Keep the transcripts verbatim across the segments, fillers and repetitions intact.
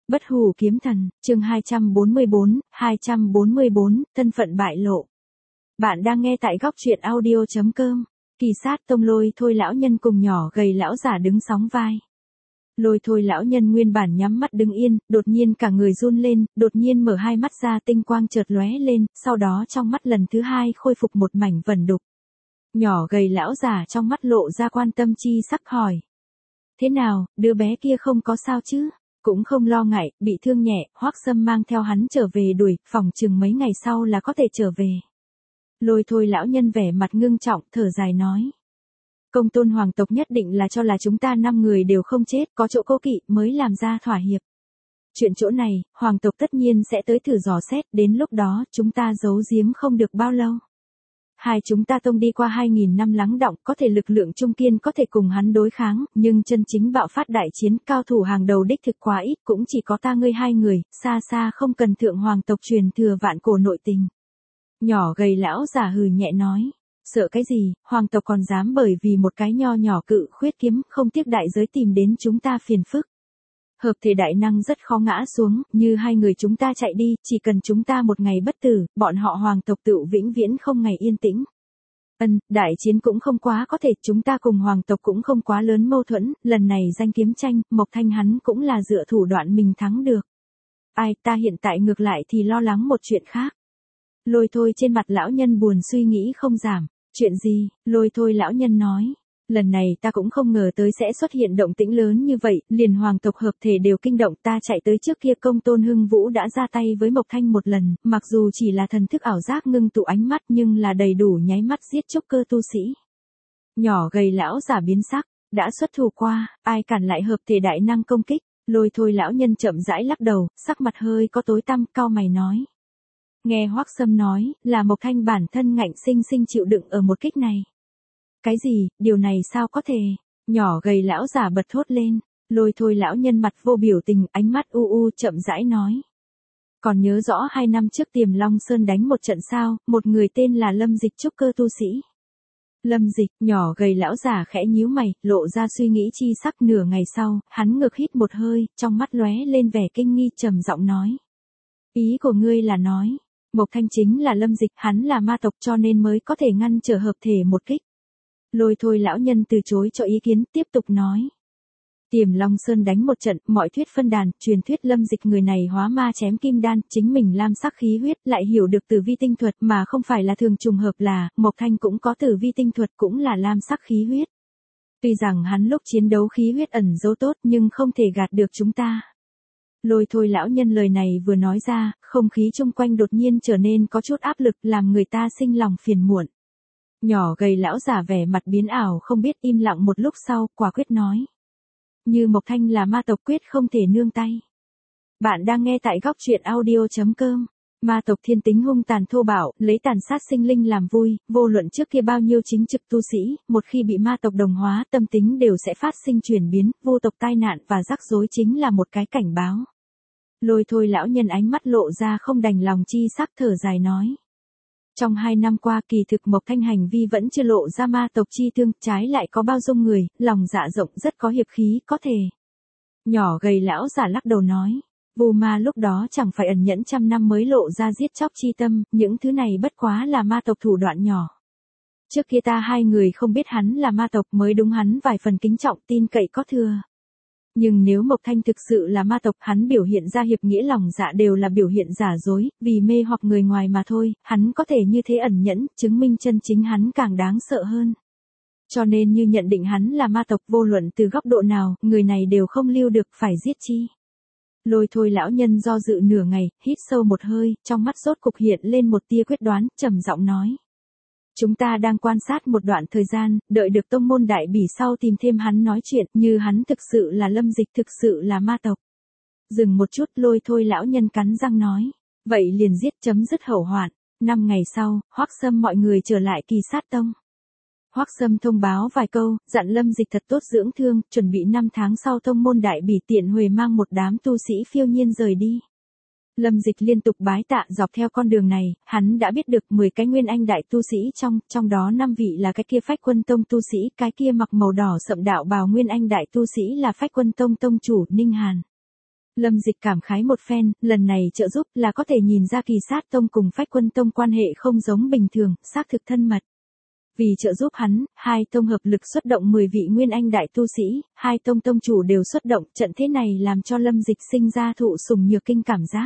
Bất hủ kiếm thần, chương hai trăm bốn mươi bốn, hai trăm bốn mươi bốn, thân phận bại lộ. Bạn đang nghe tại góc truyện audio chấm com. Kỳ sát tông Lôi Thôi lão nhân cùng nhỏ gầy lão giả đứng sóng vai. Lôi Thôi lão nhân nguyên bản nhắm mắt đứng yên, đột nhiên cả người run lên, đột nhiên mở hai mắt ra, tinh quang chợt lóe lên, sau đó trong mắt lần thứ hai khôi phục một mảnh vẩn đục. Nhỏ gầy lão giả trong mắt lộ ra quan tâm chi sắc hỏi: thế nào, đứa bé kia không có sao chứ? Cũng không lo ngại, bị thương nhẹ, Hoắc Sâm mang theo hắn trở về đuổi, phòng chừng mấy ngày sau là có thể trở về. Lôi Thôi lão nhân vẻ mặt ngưng trọng, thở dài nói: công tôn hoàng tộc nhất định là cho là chúng ta năm người đều không chết, có chỗ cố kỵ mới làm ra thỏa hiệp. Chuyện chỗ này, hoàng tộc tất nhiên sẽ tới thử dò xét, đến lúc đó chúng ta giấu giếm không được bao lâu. Hai chúng ta tông đi qua hai nghìn năm lắng đọng, có thể lực lượng trung kiên có thể cùng hắn đối kháng, nhưng chân chính bạo phát đại chiến, cao thủ hàng đầu đích thực quá ít, cũng chỉ có ta ngươi hai người, xa xa không cần thượng hoàng tộc truyền thừa vạn cổ nội tình. Nhỏ gầy lão giả hừ nhẹ nói: sợ cái gì, hoàng tộc còn dám bởi vì một cái nho nhỏ cự khuyết kiếm, không tiếc đại giới tìm đến chúng ta phiền phức. Hợp thể đại năng rất khó ngã xuống, như hai người chúng ta chạy đi, chỉ cần chúng ta một ngày bất tử, bọn họ hoàng tộc tự vĩnh viễn không ngày yên tĩnh. Ân, đại chiến cũng không quá có thể, chúng ta cùng hoàng tộc cũng không quá lớn mâu thuẫn, lần này danh kiếm tranh, Mộc Thanh hắn cũng là dựa thủ đoạn mình thắng được. Ai, ta hiện tại ngược lại thì lo lắng một chuyện khác. Lôi Thôi trên mặt lão nhân buồn suy nghĩ không giảm. Chuyện gì? Lôi Thôi lão nhân nói: lần này ta cũng không ngờ tới sẽ xuất hiện động tĩnh lớn như vậy, liền hoàng tộc hợp thể đều kinh động, ta chạy tới trước kia công tôn Hưng Vũ đã ra tay với Mộc Thanh một lần, mặc dù chỉ là thần thức ảo giác ngưng tụ ánh mắt nhưng là đầy đủ nháy mắt giết trúc cơ tu sĩ. Nhỏ gầy lão giả biến sắc, đã xuất thủ qua, ai cản lại hợp thể đại năng công kích? Lôi Thôi lão nhân chậm rãi lắc đầu, sắc mặt hơi có tối tăm, cau mày nói: nghe Hoắc Sâm nói, là Mộc Thanh bản thân ngạnh sinh sinh chịu đựng ở một kích này. Cái gì, điều này sao có thể? Nhỏ gầy lão giả bật thốt lên. Lôi Thôi lão nhân mặt vô biểu tình, ánh mắt u u chậm rãi nói: còn nhớ rõ hai năm trước Tiềm Long Sơn đánh một trận sao, một người tên là Lâm Dịch trúc cơ tu sĩ. Lâm Dịch, nhỏ gầy lão giả khẽ nhíu mày, lộ ra suy nghĩ chi sắc. Nửa ngày sau, hắn ngược hít một hơi, trong mắt lóe lên vẻ kinh nghi, trầm giọng nói: ý của ngươi là nói, Mộc Thanh chính là Lâm Dịch, hắn là ma tộc cho nên mới có thể ngăn trở hợp thể một kích. Lôi Thôi lão nhân từ chối cho ý kiến, tiếp tục nói: Tiềm Long Sơn đánh một trận, mọi thuyết phân đàn, truyền thuyết Lâm Dịch người này hóa ma chém kim đan, chính mình lam sắc khí huyết, lại hiểu được tử vi tinh thuật, mà không phải là thường trùng hợp là, Mộc Thanh cũng có tử vi tinh thuật, cũng là lam sắc khí huyết. Tuy rằng hắn lúc chiến đấu khí huyết ẩn giấu tốt nhưng không thể gạt được chúng ta. Lôi Thôi lão nhân lời này vừa nói ra, không khí chung quanh đột nhiên trở nên có chút áp lực, làm người ta sinh lòng phiền muộn. Nhỏ gầy lão giả vẻ mặt biến ảo không biết, im lặng một lúc sau, quả quyết nói: như Mộc Thanh là ma tộc, quyết không thể nương tay. Bạn đang nghe tại góc truyện audio chấm com. Ma tộc thiên tính hung tàn thô bạo, lấy tàn sát sinh linh làm vui, vô luận trước kia bao nhiêu chính trực tu sĩ, một khi bị ma tộc đồng hóa, tâm tính đều sẽ phát sinh chuyển biến, vô tộc tai nạn và rắc rối chính là một cái cảnh báo. Lôi Thôi lão nhân ánh mắt lộ ra không đành lòng chi sắc, thở dài nói: trong hai năm qua kỳ thực Mộc Thanh hành vi vẫn chưa lộ ra ma tộc chi thương, trái lại có bao dung người, lòng dạ rộng, rất có hiệp khí, có thể. Nhỏ gầy lão giả lắc đầu nói: Vu ma lúc đó chẳng phải ẩn nhẫn trăm năm mới lộ ra giết chóc chi tâm, những thứ này bất quá là ma tộc thủ đoạn nhỏ. Trước kia ta hai người không biết hắn là ma tộc, mới đúng hắn vài phần kính trọng, tin cậy có thừa. Nhưng nếu Mộc Thanh thực sự là ma tộc, hắn biểu hiện ra hiệp nghĩa lòng dạ đều là biểu hiện giả dối, vì mê hoặc người ngoài mà thôi, hắn có thể như thế ẩn nhẫn, chứng minh chân chính hắn càng đáng sợ hơn. Cho nên như nhận định hắn là ma tộc, vô luận từ góc độ nào, người này đều không lưu được, phải giết chi. Lôi Thôi lão nhân do dự nửa ngày, hít sâu một hơi, trong mắt rốt cục hiện lên một tia quyết đoán, trầm giọng nói: chúng ta đang quan sát một đoạn thời gian, đợi được tông môn đại bỉ sau tìm thêm hắn nói chuyện, như hắn thực sự là Lâm Dịch, thực sự là ma tộc. Dừng một chút, Lôi Thôi lão nhân cắn răng nói: vậy liền giết, chấm dứt hậu hoạn. Năm ngày sau, Hoắc Sâm mọi người trở lại Kỳ Sát Tông. Hoắc Sâm thông báo vài câu, dặn Lâm Dịch thật tốt dưỡng thương, chuẩn bị năm tháng sau tông môn đại bỉ tiện huề mang một đám tu sĩ phiêu nhiên rời đi. Lâm Dịch liên tục bái tạ, dọc theo con đường này, hắn đã biết được mười cái nguyên anh đại tu sĩ trong, trong đó năm vị là cái kia Phách Quân Tông tu sĩ, cái kia mặc màu đỏ sậm đạo bào nguyên anh đại tu sĩ là Phách Quân Tông tông chủ Ninh Hàn. Lâm Dịch cảm khái một phen, lần này trợ giúp là có thể nhìn ra Kỳ Sát Tông cùng Phách Quân Tông quan hệ không giống bình thường, xác thực thân mật. Vì trợ giúp hắn, hai tông hợp lực xuất động mười vị nguyên anh đại tu sĩ, hai tông tông chủ đều xuất động, trận thế này làm cho Lâm Dịch sinh ra thụ sủng nhược kinh cảm giác.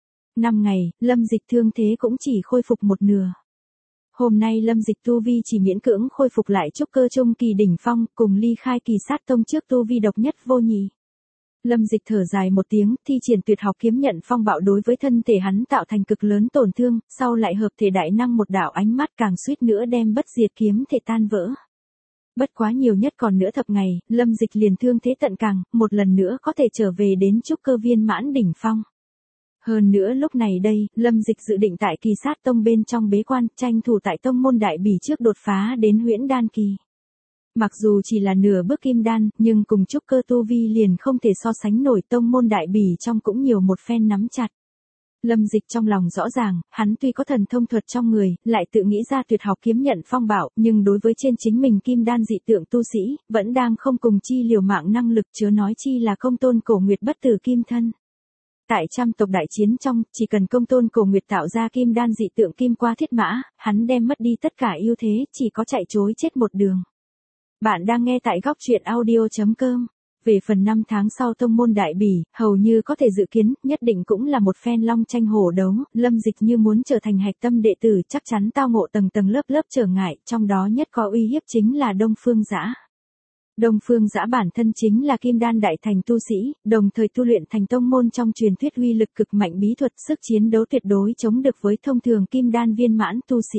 Năm ngày, Lâm Dịch thương thế cũng chỉ khôi phục một nửa. Hôm nay Lâm Dịch tu vi chỉ miễn cưỡng khôi phục lại trúc cơ trung kỳ đỉnh phong, cùng ly khai Kỳ Sát Tông trước tu vi độc nhất vô nhị. Lâm Dịch thở dài một tiếng, thi triển tuyệt học kiếm nhận phong bạo đối với thân thể hắn tạo thành cực lớn tổn thương, sau lại hợp thể đại năng một đạo ánh mắt càng suýt nữa đem bất diệt kiếm thể tan vỡ. Bất quá nhiều nhất còn nữa thập ngày, Lâm Dịch liền thương thế tận càng, một lần nữa có thể trở về đến trúc cơ viên mãn đỉnh phong. Hơn nữa lúc này đây, Lâm Dịch dự định tại Kỳ Sát Tông bên trong bế quan, tranh thủ tại tông môn đại bỉ trước đột phá đến huyễn đan kỳ. Mặc dù chỉ là nửa bước kim đan, nhưng cùng trúc cơ tu vi liền không thể so sánh nổi, tông môn đại bỉ trong cũng nhiều một phen nắm chặt. Lâm Dịch trong lòng rõ ràng, hắn tuy có thần thông thuật trong người, lại tự nghĩ ra tuyệt học kiếm nhận phong bạo, nhưng đối với trên chính mình kim đan dị tượng tu sĩ, vẫn đang không cùng chi liều mạng năng lực, chớ nói chi là công tôn cổ nguyệt bất tử kim thân. Tại trăm tộc đại chiến trong, chỉ cần công tôn cổ nguyệt tạo ra kim đan dị tượng kim qua thiết mã, hắn đem mất đi tất cả ưu thế, chỉ có chạy trối chết một đường. Bạn đang nghe tại góc truyện audio chấm com. Về phần năm tháng sau tông môn đại bỉ, hầu như có thể dự kiến, nhất định cũng là một phen long tranh hổ đấu, Lâm Dịch như muốn trở thành hạch tâm đệ tử chắc chắn tao ngộ tầng tầng lớp lớp trở ngại, trong đó nhất có uy hiếp chính là Đông Phương Dã. Đông Phương Dã bản thân chính là kim đan đại thành tu sĩ, đồng thời tu luyện thành tông môn trong truyền thuyết uy lực cực mạnh bí thuật, sức chiến đấu tuyệt đối chống được với thông thường kim đan viên mãn tu sĩ.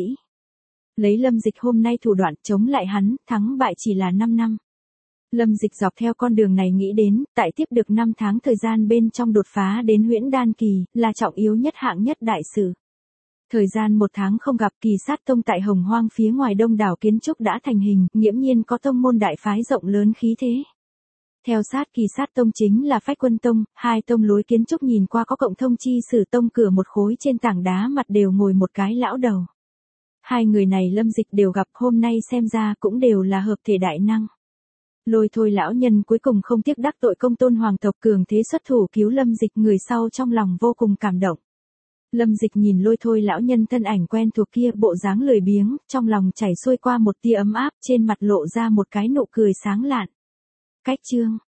Lấy Lâm Dịch hôm nay thủ đoạn chống lại hắn, thắng bại chỉ là năm năm. Lâm Dịch dọc theo con đường này nghĩ đến, tại tiếp được năm tháng thời gian bên trong đột phá đến huyễn đan kỳ, là trọng yếu nhất hạng nhất đại sự. Thời gian một tháng không gặp, Kỳ Sát Tông tại Hồng Hoang phía ngoài đông đảo kiến trúc đã thành hình, nghiễm nhiên có tông môn đại phái rộng lớn khí thế. Theo sát Kỳ Sát Tông chính là Phách Quân Tông, hai tông lối kiến trúc nhìn qua có cộng thông chi sử tông, cửa một khối trên tảng đá mặt đều ngồi một cái lão đầu. Hai người này Lâm Dịch đều gặp, hôm nay xem ra cũng đều là hợp thể đại năng. Lôi Thôi lão nhân cuối cùng không tiếc đắc tội công tôn hoàng tộc, cường thế xuất thủ cứu Lâm Dịch, người sau trong lòng vô cùng cảm động. Lâm Dịch nhìn Lôi Thôi lão nhân thân ảnh quen thuộc kia, bộ dáng lười biếng, trong lòng chảy xuôi qua một tia ấm áp, trên mặt lộ ra một cái nụ cười sáng lạn. Cách chương